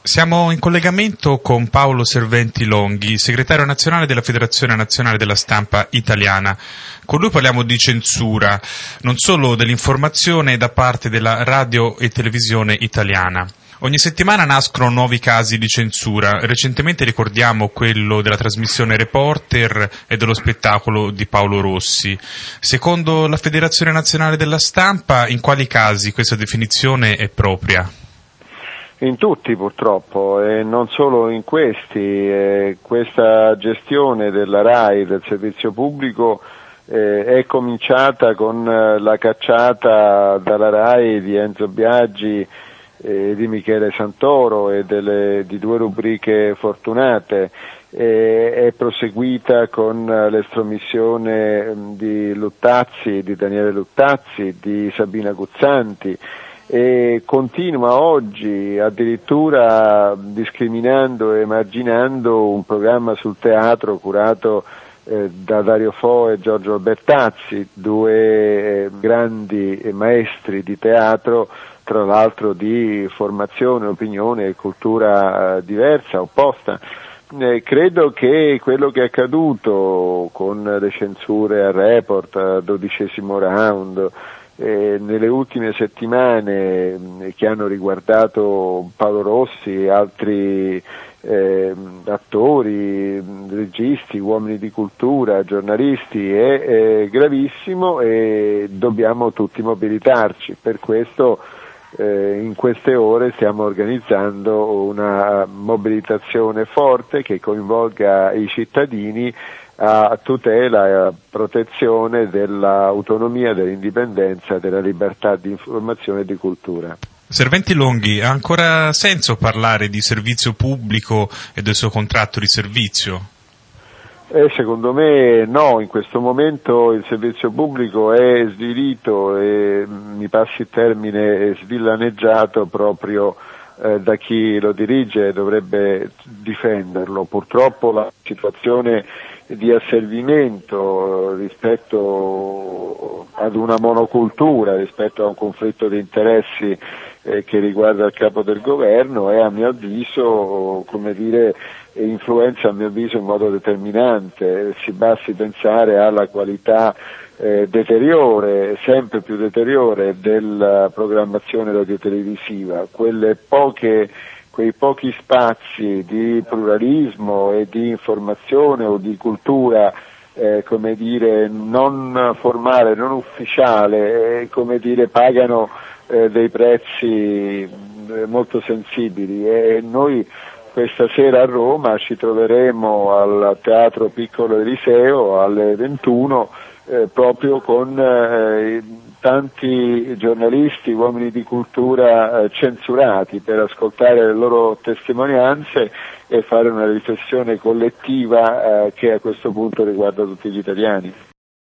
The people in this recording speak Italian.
Siamo in collegamento con Paolo Serventi Longhi, segretario nazionale della Federazione Nazionale della Stampa Italiana. Con lui parliamo di censura, non solo dell'informazione da parte della radio e televisione italiana. Ogni settimana nascono nuovi casi di censura. Recentemente ricordiamo quello della trasmissione Reporter e dello spettacolo di Paolo Rossi. Secondo la Federazione Nazionale della Stampa, in quali casi questa definizione è propria? In tutti purtroppo, e non solo in questi. Questa gestione della RAI, del servizio pubblico, è cominciata con la cacciata dalla RAI di Enzo Biagi, di Michele Santoro e di due rubriche fortunate, è proseguita con l'estromissione di Daniele Luttazzi, di Sabina Guzzanti, e continua oggi addirittura discriminando e emarginando un programma sul teatro curato da Dario Fo e Giorgio Albertazzi, due grandi maestri di teatro, tra l'altro di formazione, opinione e cultura diversa, opposta. Credo che quello che è accaduto con le censure a Report, al 12° round, nelle ultime settimane che hanno riguardato Paolo Rossi e altri attori, registi, uomini di cultura, giornalisti, è gravissimo e dobbiamo tutti mobilitarci. Per questo in queste ore stiamo organizzando una mobilitazione forte che coinvolga i cittadini a tutela e a protezione dell'autonomia, dell'indipendenza, della libertà di informazione e di cultura. Serventi Longhi, ha ancora senso parlare di servizio pubblico e del suo contratto di servizio? Secondo me no, in questo momento il servizio pubblico è svilito e, mi passi il termine, svillaneggiato proprio da chi lo dirige e dovrebbe difenderlo. Purtroppo la situazione di asservimento rispetto ad una monocultura, rispetto a un conflitto di interessi che riguarda il capo del governo è, a mio avviso, influenza in modo determinante. Si basti pensare alla qualità sempre più deteriore della programmazione radiotelevisiva, quei pochi spazi di pluralismo e di informazione o di cultura non formale, non ufficiale, pagano dei prezzi molto sensibili, e noi questa sera a Roma ci troveremo al Teatro Piccolo Eliseo alle 21 proprio con tanti giornalisti, uomini di cultura censurati, per ascoltare le loro testimonianze e fare una riflessione collettiva che a questo punto riguarda tutti gli italiani.